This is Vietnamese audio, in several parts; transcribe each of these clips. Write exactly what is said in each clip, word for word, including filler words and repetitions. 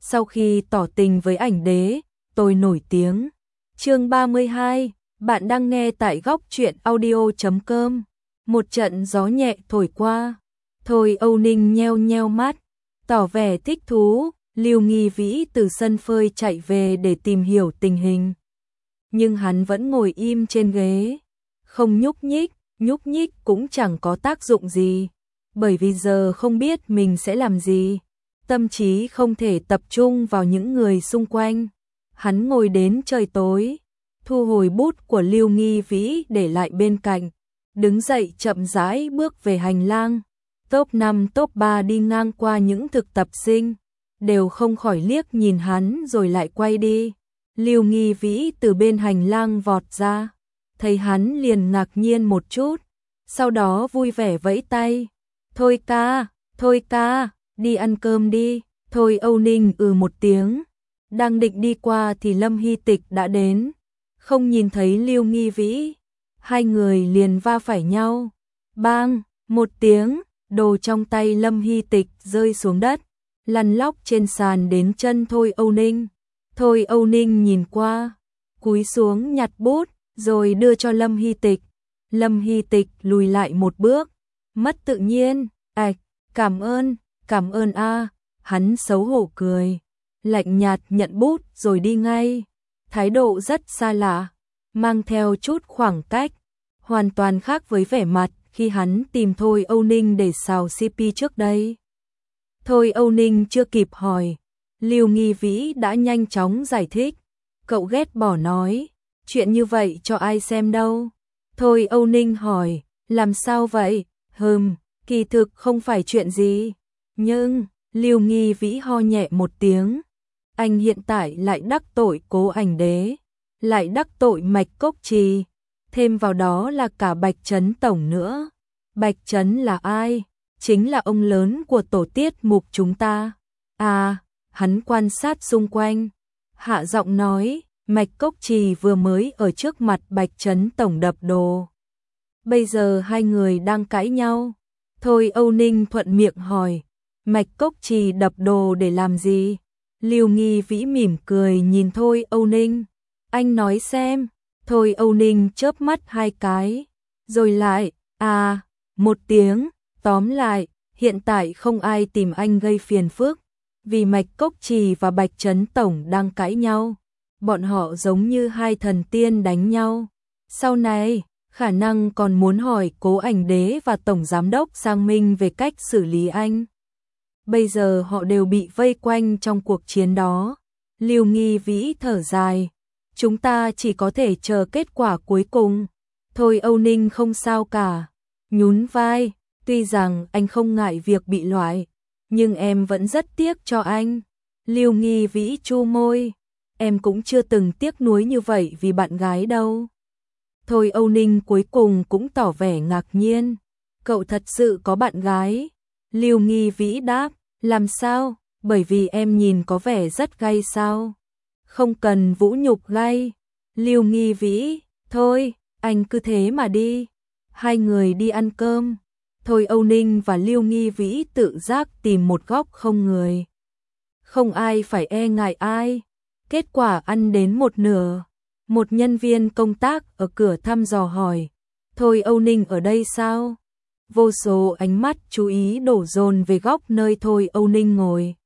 sau khi tỏ tình với ảnh đế, tôi nổi tiếng. Chương ba mươi hai, bạn đang nghe tại góc truyện audio chấm com. Một trận gió nhẹ thổi qua, Thôi Âu Ninh nheo nheo mắt, tỏ vẻ thích thú. Lưu Nghi Vĩ từ sân phơi chạy về để tìm hiểu tình hình. Nhưng hắn vẫn ngồi im trên ghế, không nhúc nhích, nhúc nhích cũng chẳng có tác dụng gì, bởi vì giờ không biết mình sẽ làm gì. Tâm trí không thể tập trung vào những người xung quanh. Hắn ngồi đến trời tối, thu hồi bút của Lưu Nghi Vĩ để lại bên cạnh, đứng dậy chậm rãi bước về hành lang. Top năm top ba đi ngang qua những thực tập sinh, đều không khỏi liếc nhìn hắn rồi lại quay đi. Lưu Nghi Vĩ từ bên hành lang vọt ra, thấy hắn liền ngạc nhiên một chút, sau đó vui vẻ vẫy tay. Thôi ca, thôi ca, đi ăn cơm đi. Thôi Âu Ninh ừ một tiếng, đang định đi qua thì Lâm Hy Tịch đã đến, không nhìn thấy Lưu Nghi Vĩ, hai người liền va phải nhau. Bang, một tiếng, đồ trong tay Lâm Hy Tịch rơi xuống đất, lăn lóc trên sàn đến chân Thôi Âu Ninh. Thôi Âu Ninh nhìn qua, cúi xuống nhặt bút, rồi đưa cho Lâm Hy Tịch. Lâm Hy Tịch lùi lại một bước, mất tự nhiên, ạch, cảm ơn, cảm ơn a. Hắn xấu hổ cười, lạnh nhạt nhận bút rồi đi ngay. Thái độ rất xa lạ, mang theo chút khoảng cách, hoàn toàn khác với vẻ mặt khi hắn tìm Thôi Âu Ninh để xào xê pê trước đây. Thôi Âu Ninh chưa kịp hỏi, Lưu Nghi Vĩ đã nhanh chóng giải thích. Cậu ghét bỏ nói, chuyện như vậy cho ai xem đâu. Thôi Âu Ninh hỏi, làm sao vậy? Hừm, kỳ thực không phải chuyện gì. Nhưng, Lưu Nghi Vĩ ho nhẹ một tiếng. Anh hiện tại lại đắc tội Cố Ảnh Đế, lại đắc tội Mạch Cốc Trì, thêm vào đó là cả Bạch Trấn Tổng nữa. Bạch Trấn là ai? Chính là ông lớn của tổ tiết mục chúng ta. À, hắn quan sát xung quanh, hạ giọng nói, Mạch Cốc Trì vừa mới ở trước mặt Bạch Trấn Tổng đập đồ. Bây giờ hai người đang cãi nhau. Thôi Âu Ninh thuận miệng hỏi, Mạch Cốc Trì đập đồ để làm gì? Lưu Nghi Vĩ mỉm cười nhìn Thôi Âu Ninh. Anh nói xem. Thôi Âu Ninh chớp mắt hai cái, rồi lại, à, một tiếng. Tóm lại, hiện tại không ai tìm anh gây phiền phức, vì Mạch Cốc Trì và Bạch Trấn Tổng đang cãi nhau. Bọn họ giống như hai thần tiên đánh nhau. Sau này, khả năng còn muốn hỏi Cố Ảnh Đế và Tổng Giám đốc Giang Minh về cách xử lý anh. Bây giờ họ đều bị vây quanh trong cuộc chiến đó. Lưu Nghi Vĩ thở dài, chúng ta chỉ có thể chờ kết quả cuối cùng. Thôi Âu Ninh không sao cả, nhún vai. Tuy rằng anh không ngại việc bị loại, nhưng em vẫn rất tiếc cho anh. Lưu Nghi Vĩ chu môi, em cũng chưa từng tiếc nuối như vậy vì bạn gái đâu. Thôi Âu Ninh cuối cùng cũng tỏ vẻ ngạc nhiên. Cậu thật sự có bạn gái? Lưu Nghi Vĩ đáp, làm sao? Bởi vì em nhìn có vẻ rất gay sao? Không cần vũ nhục gay. Lưu Nghi Vĩ, thôi, anh cứ thế mà đi. Hai người đi ăn cơm. Thôi Âu Ninh và Lưu Nghi Vĩ tự giác tìm một góc không người. Không ai phải e ngại ai. Kết quả ăn đến một nửa, một nhân viên công tác ở cửa thăm dò hỏi, Thôi Âu Ninh ở đây sao? Vô số ánh mắt chú ý đổ dồn về góc nơi Thôi Âu Ninh ngồi.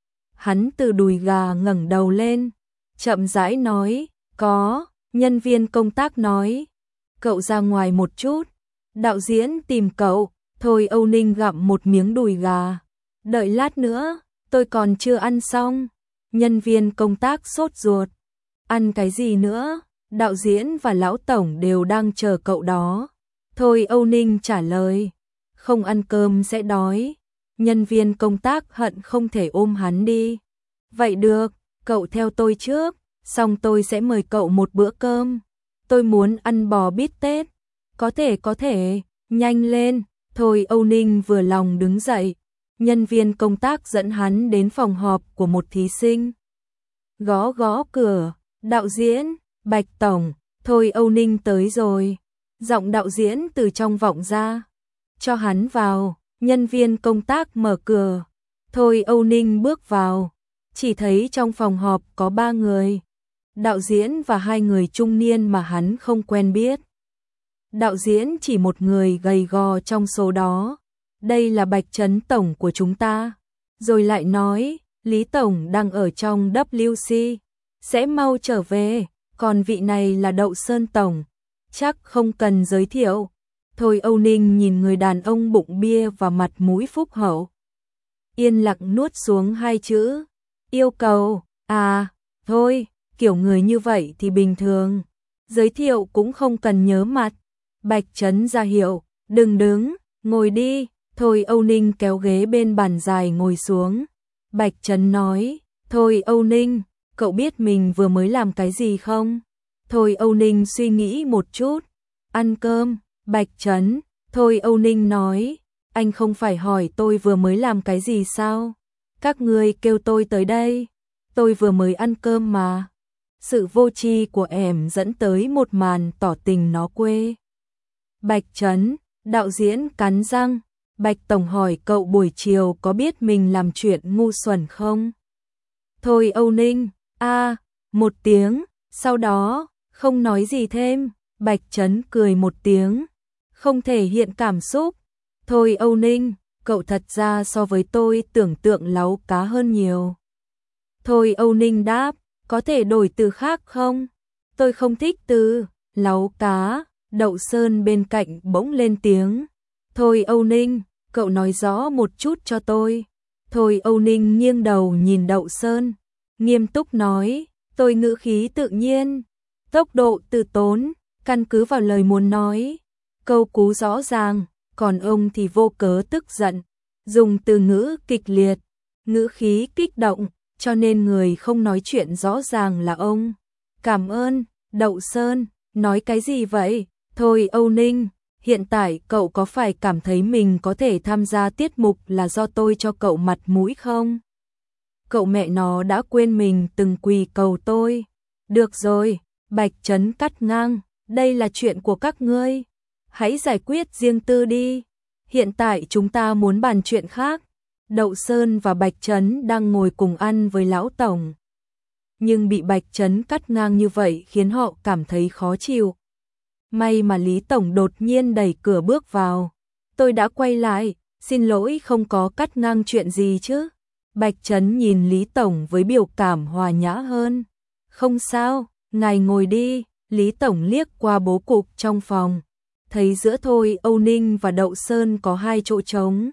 Hắn từ đùi gà ngẩng đầu lên, chậm rãi nói, có. Nhân viên công tác nói, cậu ra ngoài một chút, đạo diễn tìm cậu. Thôi Âu Ninh gặm một miếng đùi gà, đợi lát nữa, tôi còn chưa ăn xong. Nhân viên công tác sốt ruột, ăn cái gì nữa? Đạo diễn và lão tổng đều đang chờ cậu đó. Thôi Âu Ninh trả lời, không ăn cơm sẽ đói. Nhân viên công tác hận không thể ôm hắn đi. Vậy được, cậu theo tôi trước, xong tôi sẽ mời cậu một bữa cơm. Tôi muốn ăn bò bít tết. Có thể có thể, nhanh lên. Thôi Âu Ninh vừa lòng đứng dậy. Nhân viên công tác dẫn hắn đến phòng họp của một thí sinh. Gõ gõ cửa, đạo diễn, Bạch Tổng. Thôi Âu Ninh tới rồi. Giọng đạo diễn từ trong vọng ra, cho hắn vào. Nhân viên công tác mở cửa. Thôi Âu Ninh bước vào, chỉ thấy trong phòng họp có ba người, đạo diễn và hai người trung niên mà hắn không quen biết. Đạo diễn chỉ một người gầy gò trong số đó, đây là Bạch Trấn Tổng của chúng ta. Rồi lại nói, Lý Tổng đang ở trong W C, sẽ mau trở về, còn vị này là Đậu Sơn Tổng, chắc không cần giới thiệu. Thôi Âu Ninh nhìn người đàn ông bụng bia và mặt mũi phúc hậu. Yên lặng nuốt xuống hai chữ, yêu cầu, à, thôi, kiểu người như vậy thì bình thường, giới thiệu cũng không cần nhớ mặt. Bạch Trấn ra hiệu, đừng đứng, ngồi đi. Thôi Âu Ninh kéo ghế bên bàn dài ngồi xuống. Bạch Trấn nói, thôi Âu Ninh, cậu biết mình vừa mới làm cái gì không? Thôi Âu Ninh suy nghĩ một chút, ăn cơm. Bạch Trấn, thôi Âu Ninh nói, anh không phải hỏi tôi vừa mới làm cái gì sao? Các ngươi kêu tôi tới đây, tôi vừa mới ăn cơm mà. Sự vô tri của em dẫn tới một màn tỏ tình nó quê. Bạch Trấn, đạo diễn cắn răng, Bạch Tổng hỏi cậu buổi chiều có biết mình làm chuyện ngu xuẩn không? Thôi Âu Ninh, a, một tiếng, sau đó, không nói gì thêm. Bạch Trấn cười một tiếng, không thể hiện cảm xúc. Thôi Âu Ninh, cậu thật ra so với tôi tưởng tượng láu cá hơn nhiều. Thôi Âu Ninh đáp, có thể đổi từ khác không? Tôi không thích từ láu cá. Đậu Sơn bên cạnh bỗng lên tiếng. Thôi Âu Ninh, cậu nói rõ một chút cho tôi. Thôi Âu Ninh nghiêng đầu nhìn Đậu Sơn, nghiêm túc nói, tôi ngữ khí tự nhiên, tốc độ từ tốn, căn cứ vào lời muốn nói, câu cú rõ ràng, còn ông thì vô cớ tức giận, dùng từ ngữ kịch liệt, ngữ khí kích động, cho nên người không nói chuyện rõ ràng là ông. Cảm ơn, Đậu Sơn, nói cái gì vậy? Thôi Âu Ninh, hiện tại cậu có phải cảm thấy mình có thể tham gia tiết mục là do tôi cho cậu mặt mũi không? Cậu mẹ nó đã quên mình từng quỳ cầu tôi. Được rồi, Bạch Trấn cắt ngang, đây là chuyện của các ngươi. Hãy giải quyết riêng tư đi. Hiện tại chúng ta muốn bàn chuyện khác. Đậu Sơn và Bạch Trấn đang ngồi cùng ăn với Lão Tổng. Nhưng bị Bạch Trấn cắt ngang như vậy khiến họ cảm thấy khó chịu. May mà Lý Tổng đột nhiên đẩy cửa bước vào. Tôi đã quay lại, xin lỗi không có cắt ngang chuyện gì chứ. Bạch Trấn nhìn Lý Tổng với biểu cảm hòa nhã hơn. Không sao, ngài ngồi đi. Lý Tổng liếc qua bố cục trong phòng, thấy giữa Thôi Âu Ninh và Đậu Sơn có hai chỗ trống.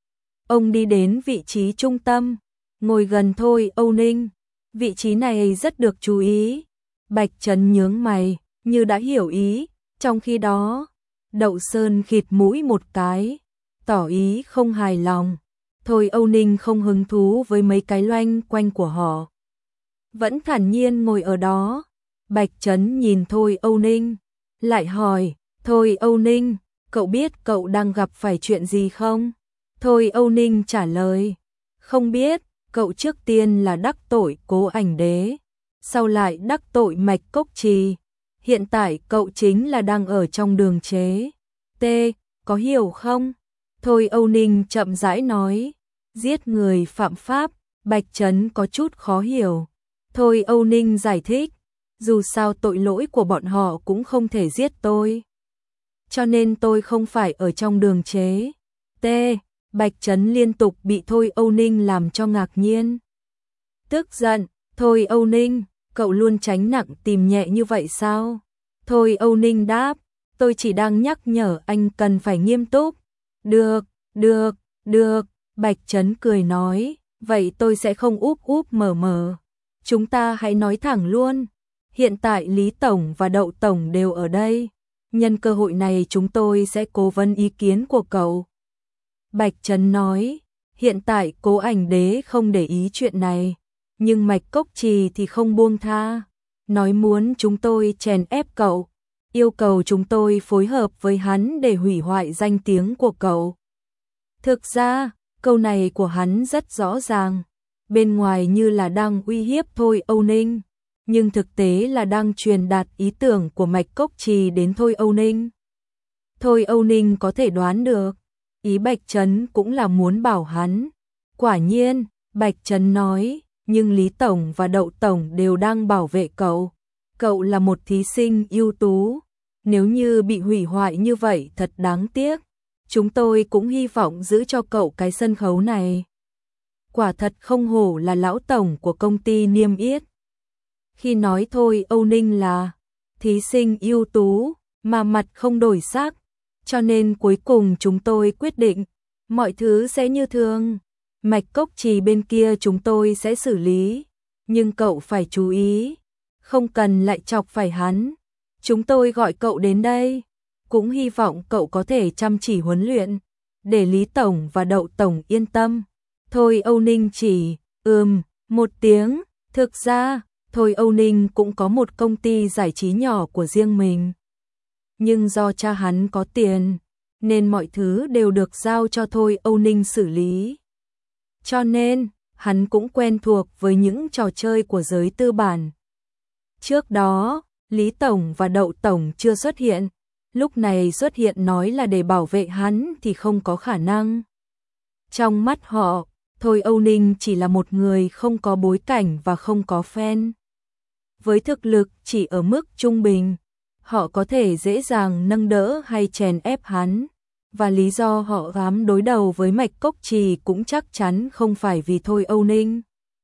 Ông đi đến vị trí trung tâm, ngồi gần Thôi Âu Ninh. Vị trí này rất được chú ý. Bạch Trấn nhướng mày, như đã hiểu ý. Trong khi đó, Đậu Sơn khịt mũi một cái, tỏ ý không hài lòng. Thôi Âu Ninh không hứng thú với mấy cái loanh quanh của họ, vẫn thản nhiên ngồi ở đó. Bạch Trấn nhìn Thôi Âu Ninh, lại hỏi, Thôi Âu Ninh, cậu biết cậu đang gặp phải chuyện gì không? Thôi Âu Ninh trả lời, không biết, cậu trước tiên là đắc tội Cố Ảnh Đế, sau lại đắc tội Mạch Cốc Trì. Hiện tại cậu chính là đang ở trong đường chế. T, có hiểu không? Thôi Âu Ninh chậm rãi nói, giết người phạm pháp. Bạch Trấn có chút khó hiểu. Thôi Âu Ninh giải thích, dù sao tội lỗi của bọn họ cũng không thể giết tôi, cho nên tôi không phải ở trong đường chế. T, Bạch Trấn liên tục bị Thôi Âu Ninh làm cho ngạc nhiên. Tức giận, Thôi Âu Ninh, cậu luôn tránh nặng tìm nhẹ như vậy sao? Thôi Âu Ninh đáp, tôi chỉ đang nhắc nhở anh cần phải nghiêm túc. Được, được, được, Bạch Trấn cười nói, vậy tôi sẽ không úp úp mở mở. Chúng ta hãy nói thẳng luôn. Hiện tại Lý Tổng và Đậu Tổng đều ở đây. Nhân cơ hội này chúng tôi sẽ cố vấn ý kiến của cậu. Bạch Trấn nói, hiện tại Cố Ảnh Đế không để ý chuyện này, nhưng Mạch Cốc Trì thì không buông tha. Nói muốn chúng tôi chèn ép cậu, yêu cầu chúng tôi phối hợp với hắn để hủy hoại danh tiếng của cậu. Thực ra, câu này của hắn rất rõ ràng, bên ngoài như là đang uy hiếp Thôi Âu Ninh, nhưng thực tế là đang truyền đạt ý tưởng của Mạch Cốc Trì đến Thôi Âu Ninh. Thôi Âu Ninh có thể đoán được, ý Bạch Trấn cũng là muốn bảo hắn. Quả nhiên, Bạch Trấn nói, nhưng Lý Tổng và Đậu Tổng đều đang bảo vệ cậu. Cậu là một thí sinh ưu tú, nếu như bị hủy hoại như vậy thật đáng tiếc. Chúng tôi cũng hy vọng giữ cho cậu cái sân khấu này. Quả thật không hổ là lão tổng của công ty niêm yết. Khi nói thôi Âu Ninh là thí sinh ưu tú, mà mặt không đổi sắc, cho nên cuối cùng chúng tôi quyết định, mọi thứ sẽ như thường. Mạch Cốc Trì bên kia chúng tôi sẽ xử lý, nhưng cậu phải chú ý, không cần lại chọc phải hắn. Chúng tôi gọi cậu đến đây, cũng hy vọng cậu có thể chăm chỉ huấn luyện, để Lý Tổng và Đậu Tổng yên tâm. Thôi Âu Ninh chỉ, ừm, một tiếng, thực ra, Thôi Âu Ninh cũng có một công ty giải trí nhỏ của riêng mình. Nhưng do cha hắn có tiền, nên mọi thứ đều được giao cho Thôi Âu Ninh xử lý. Cho nên, hắn cũng quen thuộc với những trò chơi của giới tư bản. Trước đó, Lý Tổng và Đậu Tổng chưa xuất hiện, lúc này xuất hiện nói là để bảo vệ hắn thì không có khả năng. Trong mắt họ, Thôi Âu Ninh chỉ là một người không có bối cảnh và không có fan. Với thực lực chỉ ở mức trung bình, họ có thể dễ dàng nâng đỡ hay chèn ép hắn. Và lý do họ dám đối đầu với Mạch Cốc Trì cũng chắc chắn không phải vì Thôi Âu Ninh.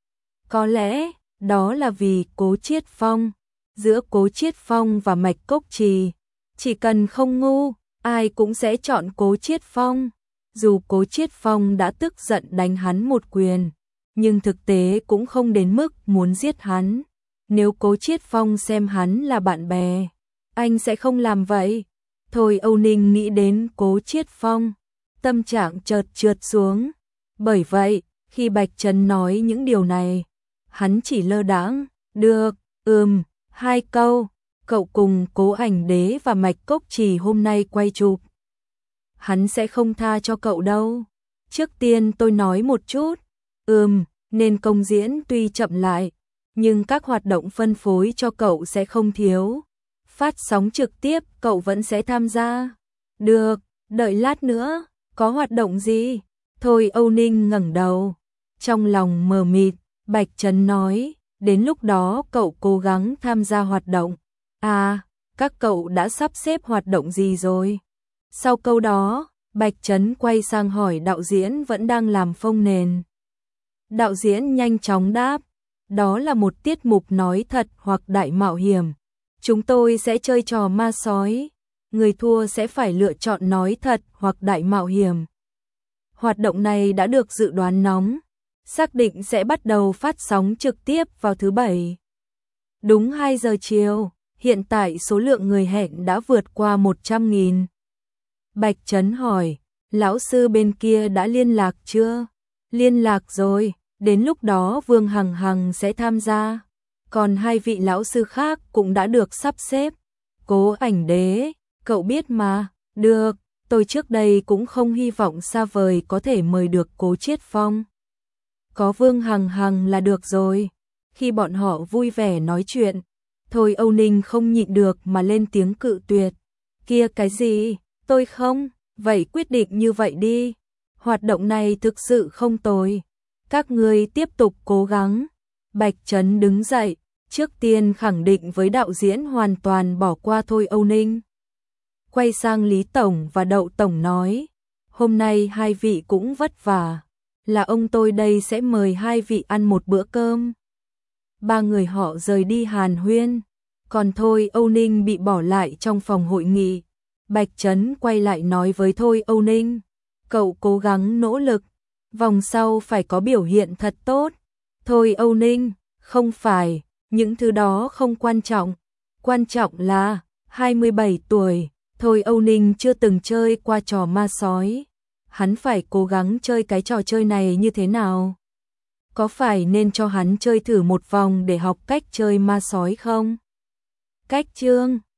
Có lẽ, đó là vì Cố Chiết Phong. Giữa Cố Chiết Phong và Mạch Cốc Trì, chỉ cần không ngu, ai cũng sẽ chọn Cố Chiết Phong. Dù Cố Chiết Phong đã tức giận đánh hắn một quyền, nhưng thực tế cũng không đến mức muốn giết hắn. Nếu Cố Chiết Phong xem hắn là bạn bè, anh sẽ không làm vậy. Thôi Âu Ninh nghĩ đến Cố Chiết Phong, tâm trạng chợt trượt xuống. Bởi vậy, khi Bạch Trấn nói những điều này, hắn chỉ lơ đãng, được, ừm, hai câu, cậu cùng Cố Ảnh Đế và Mạch Cốc Trì hôm nay quay chụp. Hắn sẽ không tha cho cậu đâu. Trước tiên tôi nói một chút, ừm, nên công diễn tuy chậm lại, nhưng các hoạt động phân phối cho cậu sẽ không thiếu. Phát sóng trực tiếp cậu vẫn sẽ tham gia. Được, đợi lát nữa, có hoạt động gì? Thôi Âu Ninh ngẩng đầu, trong lòng mờ mịt. Bạch Trấn nói, đến lúc đó cậu cố gắng tham gia hoạt động. À, các cậu đã sắp xếp hoạt động gì rồi? Sau câu đó, Bạch Trấn quay sang hỏi đạo diễn vẫn đang làm phông nền. Đạo diễn nhanh chóng đáp, đó là một tiết mục nói thật hoặc đại mạo hiểm. Chúng tôi sẽ chơi trò ma sói, người thua sẽ phải lựa chọn nói thật hoặc đại mạo hiểm. Hoạt động này đã được dự đoán nóng, xác định sẽ bắt đầu phát sóng trực tiếp vào thứ Bảy. Đúng hai giờ chiều, hiện tại số lượng người hẹn đã vượt qua một trăm nghìn. Bạch Trấn hỏi, lão sư bên kia đã liên lạc chưa? Liên lạc rồi, đến lúc đó Vương Hằng Hằng sẽ tham gia. Còn hai vị lão sư khác cũng đã được sắp xếp. Cố Ảnh Đế, cậu biết mà, được, tôi trước đây cũng không hy vọng xa vời có thể mời được Cố Chiết Phong. Có Vương Hằng Hằng là được rồi. Khi bọn họ vui vẻ nói chuyện, Thôi Âu Ninh không nhịn được mà lên tiếng cự tuyệt. Kia cái gì, tôi không, vậy quyết định như vậy đi. Hoạt động này thực sự không tồi. Các người tiếp tục cố gắng. Bạch Trấn đứng dậy, trước tiên khẳng định với đạo diễn hoàn toàn bỏ qua Thôi Âu Ninh. Quay sang Lý Tổng và Đậu Tổng nói, hôm nay hai vị cũng vất vả, là ông tôi đây sẽ mời hai vị ăn một bữa cơm. Ba người họ rời đi hàn huyên, còn Thôi Âu Ninh bị bỏ lại trong phòng hội nghị. Bạch Trấn quay lại nói với Thôi Âu Ninh, cậu cố gắng nỗ lực, vòng sau phải có biểu hiện thật tốt. Thôi Âu Ninh, không phải, những thứ đó không quan trọng, quan trọng là hai mươi bảy tuổi, Thôi Âu Ninh chưa từng chơi qua trò ma sói. Hắn phải cố gắng chơi cái trò chơi này như thế nào? Có phải nên cho hắn chơi thử một vòng để học cách chơi ma sói không? Cách chương